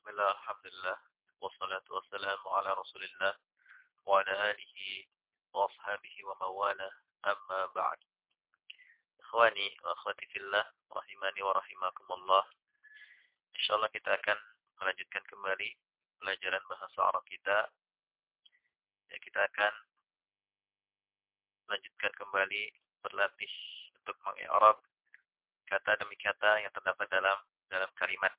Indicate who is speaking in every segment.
Speaker 1: Bismillah, alhamdulillah, wassalatu wassalamu ala rasulillah, wa ala alihi wa ashabihi wa mawala, amma ba'd. Ikhwani wa akhwati fillah, rahimani wa rahimakumullah. Insyaallah kita akan melanjutkan kembali pelajaran bahasa Arab kita. Ya, kita akan melanjutkan kembali berlatih untuk mengi'rab kata demi kata yang terdapat dalam kalimat.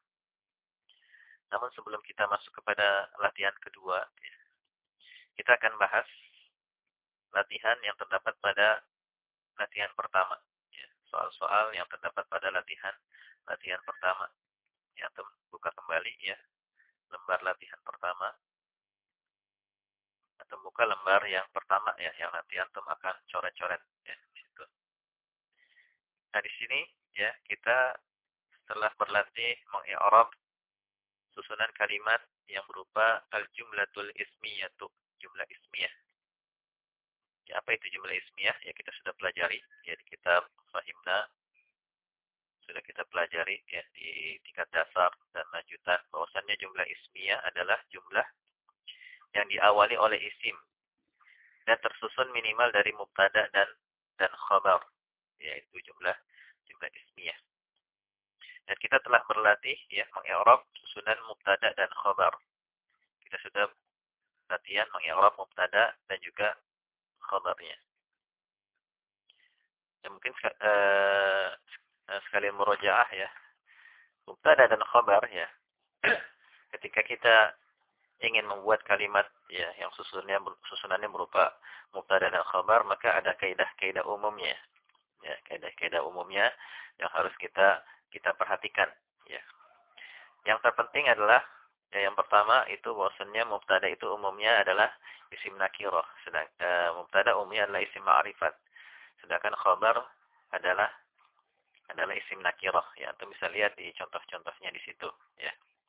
Speaker 1: Namun sebelum kita masuk kepada latihan kedua, kita akan bahas latihan yang terdapat pada latihan pertama. Ya, soal-soal yang terdapat pada latihan pertama. Ya, buka kembali ya lembar latihan pertama. Atau buka lembar yang pertama ya, yang nanti antum akan coret-coret ya di situ. Nah, di sini ya kita setelah berlatih mengi'rab susunan kalimat yang berupa al-jumlatul ismiyatu, jumlah ismiyah. Ya, apa itu jumlah ismiyah? Ya, kita sudah pelajari ya di kitab Fahimna. Sudah kita pelajari ya di tingkat dasar dan lanjutan bahwasannya jumlah ismiyah adalah jumlah yang diawali oleh isim dan tersusun minimal dari mubtada dan khabar, yaitu jumlah ismiyah. Dan kita telah berlatih ya mengi'rab susunan mubtada dan khabar. Kita sudah latihan mengi'rab mubtada dan juga khabarnya. Ya, mungkin sekalian murojaah ya. Mubtada dan khabar ya. Ketika kita ingin membuat kalimat ya yang susunannya berupa mubtada dan khabar, maka ada kaidah-kaidah umumnya. Ya, kaidah-kaidah umumnya yang harus kita perhatikan ya. Yang terpenting adalah ya, yang pertama itu bahwasannya mubtada itu umumnya adalah isim nakirah, sedangkan mubtada umumnya adalah isim ma'rifat. Sedangkan khabar adalah isim nakirah ya. Antum bisa lihat di contoh-contohnya di situ ya.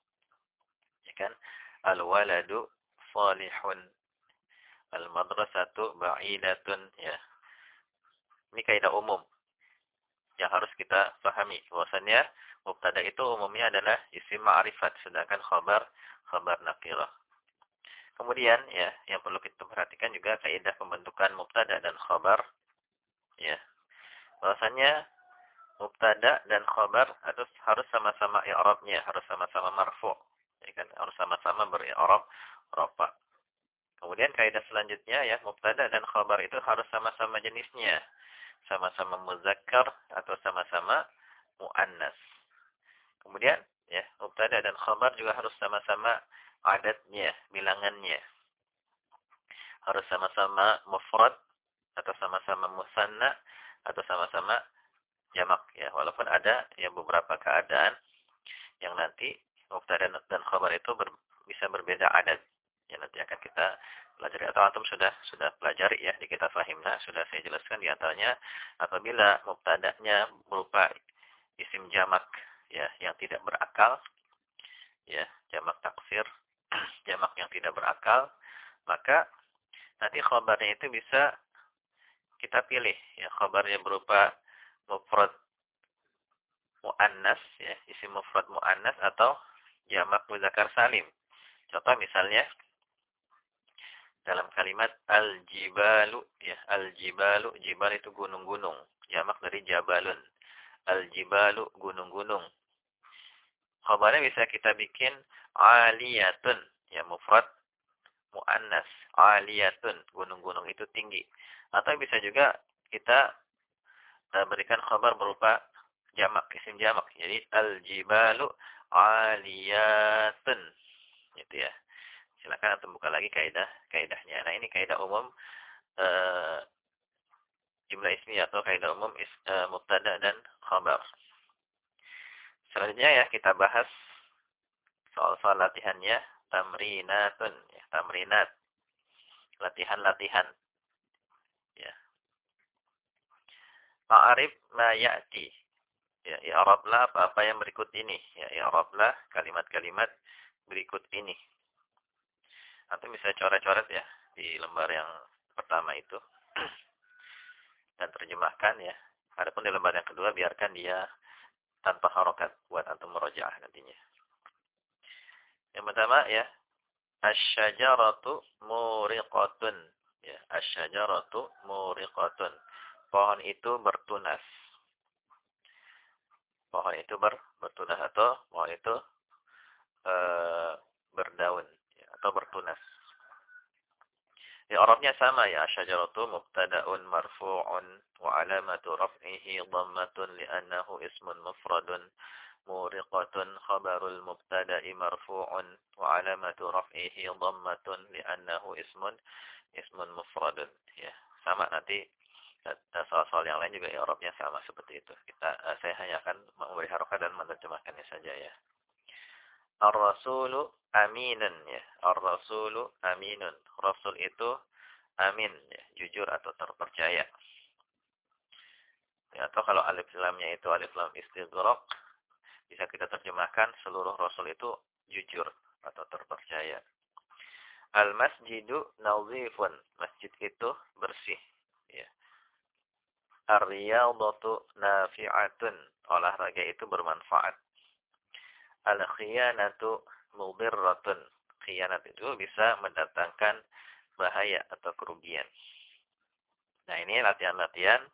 Speaker 1: Ya kan? Al-waladu salihun. Al-madrasatu ba'idatun ya. Ini kaidah umum yang harus kita pahami. Bahwasannya mubtada itu umumnya adalah isim ma'rifat, sedangkan khabar nakirah. Kemudian ya, yang perlu kita perhatikan juga kaidah pembentukan mubtada dan khabar ya. Bahwasannya mubtada dan khabar harus sama-sama i'rabnya, harus sama-sama marfu'. Ya kan, harus sama-sama beri'rab rafa'. Kemudian kaidah selanjutnya ya, mubtada dan khabar itu harus sama-sama jenisnya. Sama-sama muzakkar atau sama-sama muannas. Kemudian ya, mubtada dan khabar juga harus sama-sama adatnya, bilangannya. Harus sama-sama mufrad atau sama-sama musanna atau sama-sama jamak ya. Walaupun ada ya beberapa keadaan yang nanti mubtada dan khabar itu bisa berbeda adat. Ya, nanti akan kita pelajari atau antum sudah pelajari ya di kitab Fahimna, sudah saya jelaskan di antaranya apabila mubtada'nya berupa isim jamak ya yang tidak berakal ya, jamak taksir, jamak yang tidak berakal, maka nanti khabarnya itu bisa kita pilih ya, khabarnya berupa mufrad muannas ya, isim mufrad muannas atau jamak muzakkar salim. Contoh misalnya dalam kalimat al-jibalu ya, al-jibalu, jibal itu gunung-gunung, jamak dari jabalun. Al-jibalu, gunung-gunung. Khabarnya bisa kita bikin aliyatun ya, mufrad muannas, aliyatun, gunung-gunung itu tinggi. Atau bisa juga kita berikan khabar berupa jamak, isim jamak. Jadi al-jibalu aliyatun. Gitu ya. Silakan antum buka lagi kaidahnya. Nah, ini kaidah umum jumlah ismi atau kaidah umum mubtada dan khabar. Selanjutnya ya kita bahas soal-soal latihannya, tamrinatun ya, tamrinat. Latihan-latihan. Ya. Ma'arif ma ya'ti. Ya, i'rablah apa-apa yang berikut ini. Ya, i'rablah kalimat-kalimat berikut ini. Antum bisa coret-coret ya di lembar yang pertama itu. Dan terjemahkan ya. Adapun di lembar yang kedua biarkan dia tanpa harokat buat antum murojaah nantinya. Yang pertama ya, asy-syajaratu muriqatun. Ya, asy-syajaratu muriqatun. Pohon itu bertunas. Pohon itu bertunas atau pohon itu berdaun ya, atau bertunas. Ya, Arabnya sama ya, asy-syajaratu mubtada'un marfu'un wa 'alamatu raf'ihi dhammatun li'annahu ismun mufradun. Muriqatun khabarul mubtada'i marfu'un wa 'alamatu raf'ihi dhammatun li'annahu ismun mufradun. Ya, sama nanti soal-soal yang lain juga ya Arabnya sama seperti itu. Saya hanya akan memberi harokat dan menerjemahkannya saja ya. Ar-rasulu aminun ya. Ar-rasulu aminun. Rasul itu amin ya, jujur atau terpercaya. Ya, atau kalau alif lamnya itu alif lam istighraq, bisa kita terjemahkan seluruh rasul itu jujur atau terpercaya. Al-masjidu nadhifun. Masjid itu bersih ya. Ar-riyadatu nafi'atun. Olahraga itu bermanfaat. Al-khiyanatu mudirratun. Khianat itu bisa mendatangkan bahaya atau kerugian. Nah, ini latihan-latihan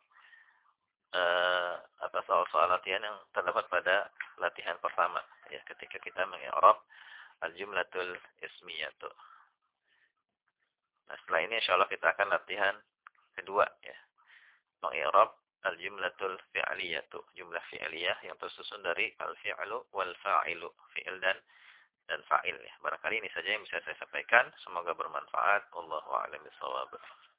Speaker 1: atau soal-soal latihan yang terdapat pada latihan pertama ya, ketika kita mengi'rab al-jumlatul ismiyatu. Nah, setelah ini insyaallah kita akan latihan kedua ya, mengi'rab al-jumlatul fi'liyatu, jumlah fi'liyah yang tersusun dari al-fi'lu wal fa'ilu, fi'il dan fa'il ya. Barangkali ini saja yang bisa saya sampaikan, semoga bermanfaat. Wallahu a'lam bishawab.